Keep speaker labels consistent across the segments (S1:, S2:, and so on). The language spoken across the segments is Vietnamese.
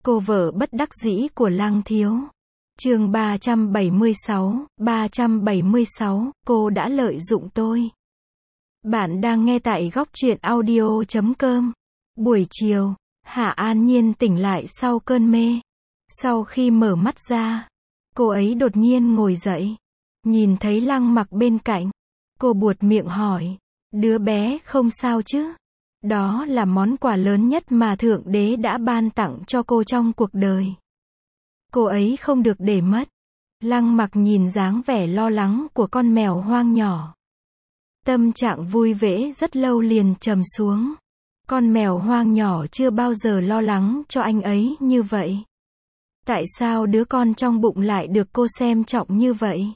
S1: Cô vợ bất đắc dĩ của Lăng Thiếu. Chương 376, cô đã lợi dụng tôi. Bạn đang nghe tại góc truyện audio.com. Buổi chiều, Hạ An Nhiên tỉnh lại sau cơn mê. Sau khi mở mắt ra, cô ấy đột nhiên ngồi dậy. Nhìn thấy Lăng Mặc bên cạnh, cô buột miệng hỏi, đứa bé không sao chứ? Đó là món quà lớn nhất mà Thượng Đế đã ban tặng cho cô trong cuộc đời. Cô ấy không được để mất. Lăng Mặc nhìn dáng vẻ lo lắng của con mèo hoang nhỏ. Tâm trạng vui vẻ rất lâu liền trầm xuống. Con mèo hoang nhỏ chưa bao giờ lo lắng cho anh ấy như vậy. Tại sao đứa con trong bụng lại được cô xem trọng như vậy?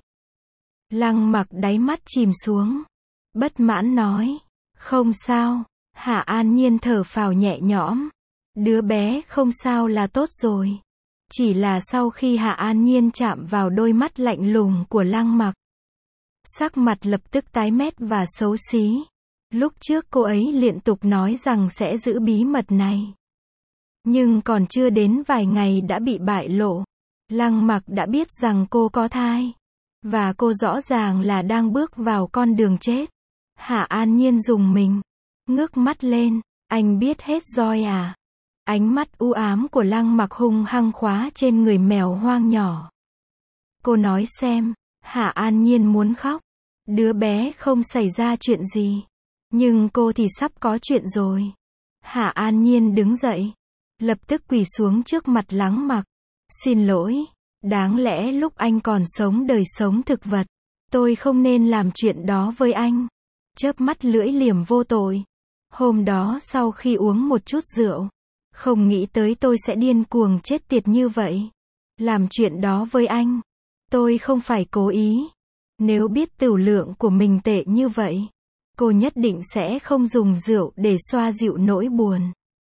S1: Lăng Mặc đáy mắt chìm xuống. Bất mãn nói, không sao. Hạ An Nhiên thở phào nhẹ nhõm. Đứa bé không sao là tốt rồi. Chỉ là sau khi Hạ An Nhiên chạm vào đôi mắt lạnh lùng của Lăng Mặc, sắc mặt lập tức tái mét và xấu xí. Lúc trước cô ấy liên tục nói rằng sẽ giữ bí mật này. Nhưng còn chưa đến vài ngày đã bị bại lộ. Lăng Mặc đã biết rằng cô có thai. Và cô rõ ràng là đang bước vào con đường chết. Hạ An Nhiên rùng mình. Ngước mắt lên, anh biết hết rồi à? Ánh mắt u ám của Lăng Mặc hung hăng khóa trên người mèo hoang nhỏ. Cô nói xem, Hạ An Nhiên muốn khóc. Đứa bé không xảy ra chuyện gì. Nhưng cô thì sắp có chuyện rồi. Hạ An Nhiên đứng dậy. Lập tức quỳ xuống trước mặt Lăng Mặc. Xin lỗi, đáng lẽ lúc anh còn sống đời sống thực vật, tôi không nên làm chuyện đó với anh. Chớp mắt lưỡi liềm vô tội. Hôm đó sau khi uống một chút rượu, không nghĩ tới tôi sẽ điên cuồng chết tiệt như vậy. Làm chuyện đó với anh, tôi không phải cố ý. Nếu biết tửu lượng của mình tệ như vậy, cô nhất định sẽ không dùng rượu để xoa dịu nỗi buồn.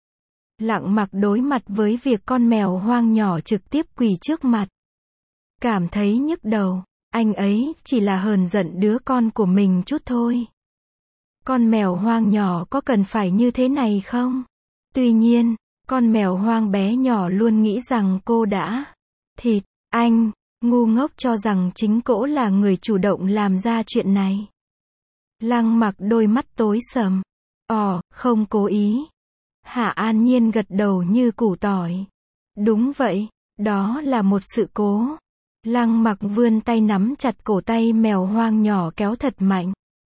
S1: Lăng Mặc đối mặt với việc con mèo hoang nhỏ trực tiếp quỳ trước mặt. Cảm thấy nhức đầu, anh ấy chỉ là hờn giận đứa con của mình chút thôi. Con mèo hoang nhỏ có cần phải như thế này không? Tuy nhiên, con mèo hoang bé nhỏ luôn nghĩ rằng cô đã thịt anh, ngu ngốc cho rằng chính cô là người chủ động làm ra chuyện này. Lăng Mặc đôi mắt tối sầm. Không cố ý. Hạ An Nhiên gật đầu như củ tỏi. Đúng vậy, đó là một sự cố. Lăng Mặc vươn tay nắm chặt cổ tay mèo hoang nhỏ kéo thật mạnh.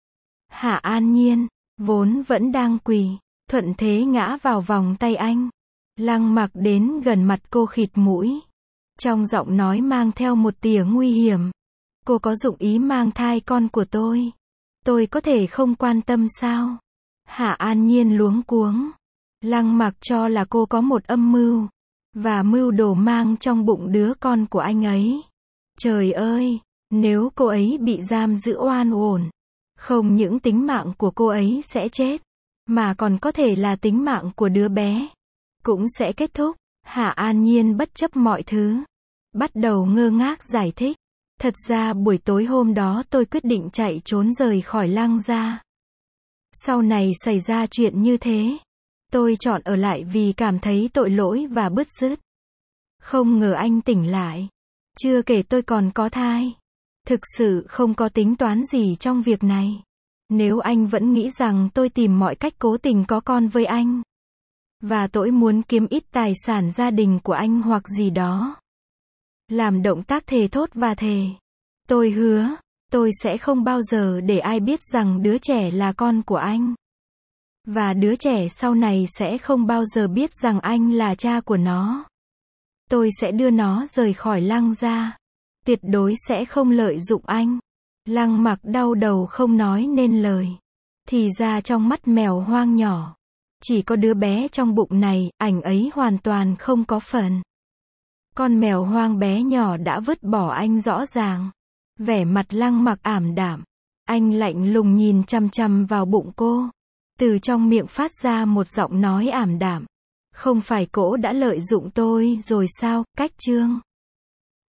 S1: Hạ An Nhiên, vốn vẫn đang quỳ, thuận thế ngã vào vòng tay anh. Lăng Mặc đến gần mặt cô khịt mũi. Trong giọng nói mang theo một tia nguy hiểm. Cô có dụng ý mang thai con của tôi. Tôi có thể không quan tâm sao? Hạ An Nhiên luống cuống. Lăng Mặc cho là cô có một âm mưu. Và mưu đồ mang trong bụng đứa con của anh ấy. Trời ơi, nếu cô ấy bị giam giữ oan uổng, không những tính mạng của cô ấy sẽ chết, mà còn có thể là tính mạng của đứa bé cũng sẽ kết thúc. Hạ An Nhiên bất chấp mọi thứ, bắt đầu ngơ ngác giải thích. Thật ra buổi tối hôm đó tôi quyết định chạy trốn rời khỏi Lăng gia. Sau này xảy ra chuyện như thế, tôi chọn ở lại vì cảm thấy tội lỗi và bứt rứt. Không ngờ anh tỉnh lại. Chưa kể tôi còn có thai. Thực sự không có tính toán gì trong việc này. Nếu anh vẫn nghĩ rằng tôi tìm mọi cách cố tình có con với anh, và tôi muốn kiếm ít tài sản gia đình của anh hoặc gì đó, làm động tác thề thốt và thề, tôi hứa, tôi sẽ không bao giờ để ai biết rằng đứa trẻ là con của anh. Và đứa trẻ sau này sẽ không bao giờ biết rằng anh là cha của nó. Tôi sẽ đưa nó rời khỏi Lăng gia. Tuyệt đối sẽ không lợi dụng anh. Lăng Mặc đau đầu không nói nên lời. Thì ra trong mắt mèo hoang nhỏ, chỉ có đứa bé trong bụng này, anh ấy hoàn toàn không có phần. Con mèo hoang bé nhỏ đã vứt bỏ anh rõ ràng. Vẻ mặt Lăng Mặc ảm đạm. Anh lạnh lùng nhìn chằm chằm vào bụng cô. Từ trong miệng phát ra một giọng nói ảm đạm. Không phải cô đã lợi dụng tôi rồi sao? Cách chương